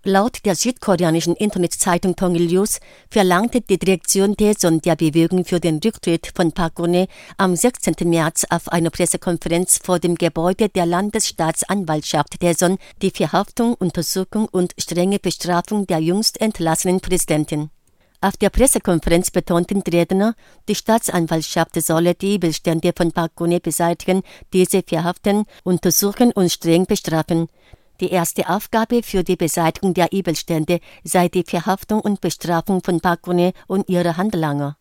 Laut der südkoreanischen Internetzeitung Tongil-News verlangte die Direktion Daeson der Bewegung für den Rücktritt von Park Geun-hye am 16. März auf einer Pressekonferenz vor dem Gebäude der Landesstaatsanwaltschaft Daeson die Verhaftung, Untersuchung und strenge Bestrafung der jüngst entlassenen Präsidentin. Auf der Pressekonferenz betonten die Redner, die Staatsanwaltschaft solle die Übelstände von Park Geun-hye beseitigen, diese verhaften, untersuchen und streng bestrafen. Die erste Aufgabe für die Beseitigung der Übelstände sei die Verhaftung und Bestrafung von Park Geun-hye und ihrer Handlanger.